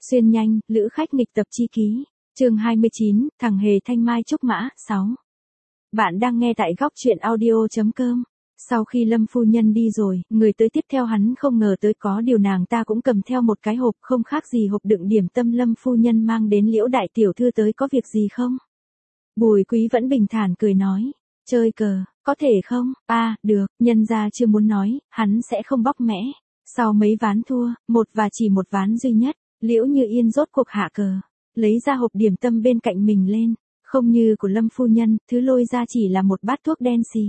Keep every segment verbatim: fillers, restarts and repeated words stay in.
Xuyên nhanh, lữ khách nghịch tập chi ký. Chương hai mươi chín, thằng hề thanh mai trúc mã, sáu. Bạn đang nghe tại góc truyện audio chấm com. Sau khi Lâm phu nhân đi rồi, người tới tiếp theo hắn không ngờ tới có điều nàng ta cũng cầm theo một cái hộp không khác gì hộp đựng điểm tâm Lâm phu nhân mang đến. Liễu đại tiểu thư tới có việc gì không? Bùi Quý vẫn bình thản cười nói, chơi cờ, có thể không? A, à, được, nhân gia chưa muốn nói, hắn sẽ không bóc mẽ. Sau mấy ván thua, một và chỉ một ván duy nhất, Liễu Như Yên rốt cuộc hạ cờ, lấy ra hộp điểm tâm bên cạnh mình lên, không như của Lâm phu nhân, thứ lôi ra chỉ là một bát thuốc đen xì.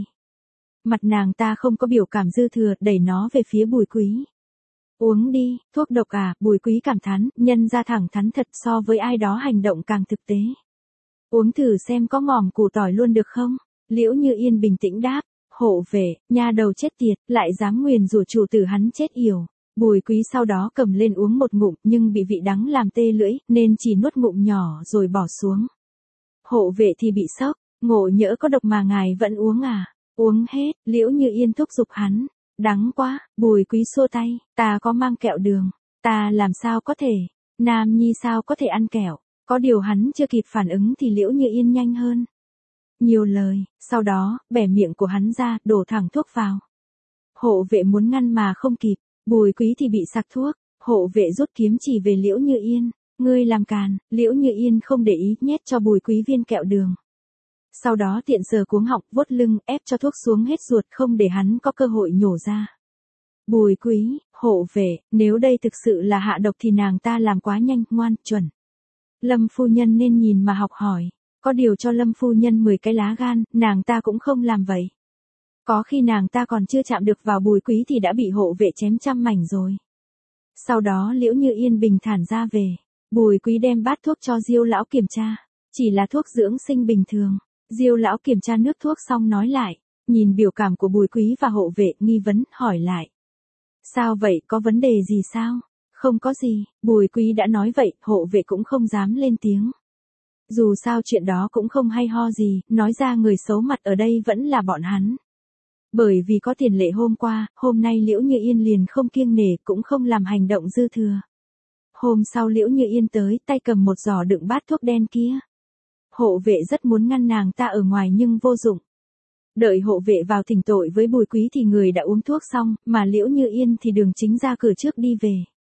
Mặt nàng ta không có biểu cảm dư thừa, đẩy nó về phía Bùi Quý. Uống đi, thuốc độc à? Bùi Quý cảm thán, nhân ra thẳng thắn thật, so với ai đó hành động càng thực tế. Uống thử xem có ngòm củ tỏi luôn được không? Liễu Như Yên bình tĩnh đáp, hộ vệ, nha đầu chết tiệt, lại dám nguyền rủa chủ tử hắn chết yểu. Bùi Quý sau đó cầm lên uống một ngụm nhưng bị vị đắng làm tê lưỡi, nên chỉ nuốt ngụm nhỏ rồi bỏ xuống. Hộ vệ thì bị sốc, ngộ nhỡ có độc mà ngài vẫn uống à? Uống hết, Liễu Như Yên thúc giục hắn. Đắng quá, Bùi Quý xua tay, ta có mang kẹo đường, ta làm sao có thể, nam nhi sao có thể ăn kẹo. Có điều hắn chưa kịp phản ứng thì Liễu Như Yên nhanh hơn. Nhiều lời, sau đó, bẻ miệng của hắn ra, đổ thẳng thuốc vào. Hộ vệ muốn ngăn mà không kịp, Bùi Quý thì bị sặc thuốc, hộ vệ rút kiếm chỉ về Liễu Như Yên, ngươi làm càn. Liễu Như Yên không để ý, nhét cho Bùi Quý viên kẹo đường. Sau đó tiện sờ cuống họng, vuốt lưng, ép cho thuốc xuống hết ruột không để hắn có cơ hội nhổ ra. Bùi Quý, hộ vệ, nếu đây thực sự là hạ độc thì nàng ta làm quá nhanh, ngoan, chuẩn. Lâm phu nhân nên nhìn mà học hỏi, có điều cho Lâm phu nhân mười cái lá gan, nàng ta cũng không làm vậy. Có khi nàng ta còn chưa chạm được vào Bùi Quý thì đã bị hộ vệ chém trăm mảnh rồi. Sau đó Liễu Như Yên bình thản ra về, Bùi Quý đem bát thuốc cho Diêu lão kiểm tra, chỉ là thuốc dưỡng sinh bình thường. Diêu lão kiểm tra nước thuốc xong nói lại, nhìn biểu cảm của Bùi Quý và hộ vệ, nghi vấn, hỏi lại. Sao vậy, có vấn đề gì sao? Không có gì, Bùi Quý đã nói vậy, hộ vệ cũng không dám lên tiếng. Dù sao chuyện đó cũng không hay ho gì, nói ra người xấu mặt ở đây vẫn là bọn hắn. Bởi vì có tiền lệ hôm qua, hôm nay Liễu Như Yên liền không kiêng nể, cũng không làm hành động dư thừa. Hôm sau Liễu Như Yên tới, tay cầm một giỏ đựng bát thuốc đen kia. Hộ vệ rất muốn ngăn nàng ta ở ngoài nhưng vô dụng. Đợi hộ vệ vào thỉnh tội với Bùi Quý thì người đã uống thuốc xong, mà Liễu Như Yên thì đường chính ra cửa trước đi về.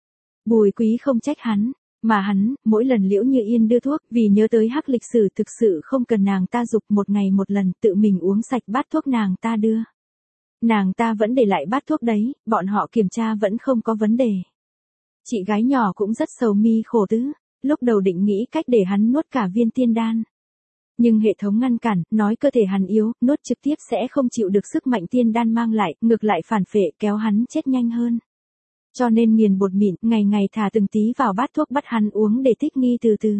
Bùi Quý không trách hắn, mà hắn, mỗi lần Liễu Như Yên đưa thuốc, vì nhớ tới hắc lịch sử thực sự không cần nàng ta dục một ngày một lần tự mình uống sạch bát thuốc nàng ta đưa. Nàng ta vẫn để lại bát thuốc đấy, bọn họ kiểm tra vẫn không có vấn đề. Chị gái nhỏ cũng rất sầu mi khổ tứ, lúc đầu định nghĩ cách để hắn nuốt cả viên tiên đan. Nhưng hệ thống ngăn cản, nói cơ thể hắn yếu, nuốt trực tiếp sẽ không chịu được sức mạnh tiên đan mang lại, ngược lại phản phệ kéo hắn chết nhanh hơn. Cho nên nghiền bột mịn, ngày ngày thả từng tí vào bát thuốc bắt hắn uống để thích nghi từ từ.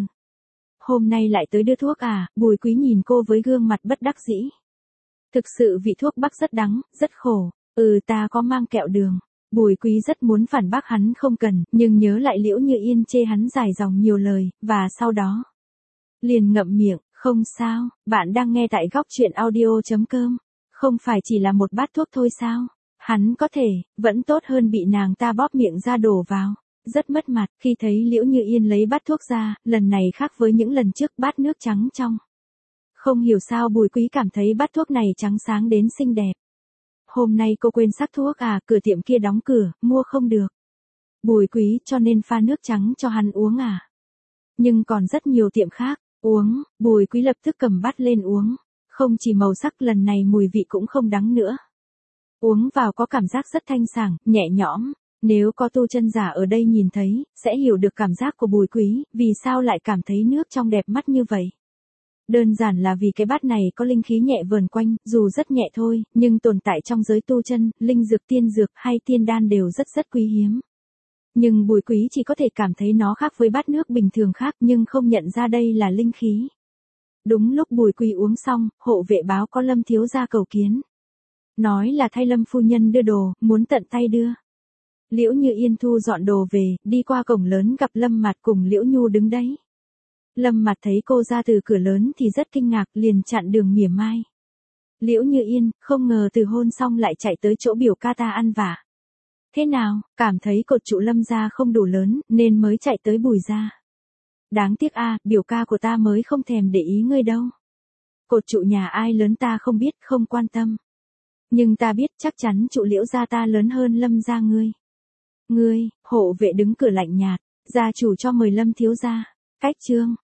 Hôm nay lại tới đưa thuốc à? Bùi Quý nhìn cô với gương mặt bất đắc dĩ. Thực sự vị thuốc bắc rất đắng, rất khổ. Ừ, ta có mang kẹo đường. Bùi Quý rất muốn phản bác hắn không cần, nhưng nhớ lại Liễu Như Yên chê hắn dài dòng nhiều lời, và sau đó liền ngậm miệng, không sao, bạn đang nghe tại góc truyện audio chấm com. Không phải chỉ là một bát thuốc thôi sao? Hắn có thể, vẫn tốt hơn bị nàng ta bóp miệng ra đổ vào. Rất mất mặt, khi thấy Liễu Như Yên lấy bát thuốc ra, lần này khác với những lần trước, bát nước trắng trong. Không hiểu sao Bùi Quý cảm thấy bát thuốc này trắng sáng đến xinh đẹp. Hôm nay cô quên sắc thuốc à? Cửa tiệm kia đóng cửa, mua không được. Bùi Quý cho nên pha nước trắng cho hắn uống à? Nhưng còn rất nhiều tiệm khác, uống, Bùi Quý lập tức cầm bát lên uống. Không chỉ màu sắc, lần này mùi vị cũng không đắng nữa. Uống vào có cảm giác rất thanh sảng, nhẹ nhõm. Nếu có tu chân giả ở đây nhìn thấy, sẽ hiểu được cảm giác của Bùi Quý, vì sao lại cảm thấy nước trong đẹp mắt như vậy. Đơn giản là vì cái bát này có linh khí nhẹ vờn quanh, dù rất nhẹ thôi, nhưng tồn tại trong giới tu chân, linh dược, tiên dược hay tiên đan đều rất rất quý hiếm. Nhưng Bùi Quý chỉ có thể cảm thấy nó khác với bát nước bình thường khác, nhưng không nhận ra đây là linh khí. Đúng lúc Bùi Quý uống xong, hộ vệ báo có Lâm thiếu gia cầu kiến. Nói là thay Lâm phu nhân đưa đồ, muốn tận tay đưa. Liễu Như Yên thu dọn đồ về, đi qua cổng lớn gặp Lâm Mạt cùng Liễu Nhu đứng đấy. Lâm Mạt thấy cô ra từ cửa lớn thì rất kinh ngạc, liền chặn đường mỉa mai. Liễu Như Yên, không ngờ từ hôn xong lại chạy tới chỗ biểu ca ta ăn vạ. Thế nào, cảm thấy cột trụ Lâm gia không đủ lớn, nên mới chạy tới Bùi gia. Đáng tiếc a, biểu ca của ta mới không thèm để ý ngươi đâu. Cột trụ nhà ai lớn ta không biết, không quan tâm. Nhưng ta biết chắc chắn trụ Liễu gia ta lớn hơn Lâm gia ngươi. Ngươi, hộ vệ đứng cửa lạnh nhạt, gia chủ cho mời Lâm thiếu gia. Cách chương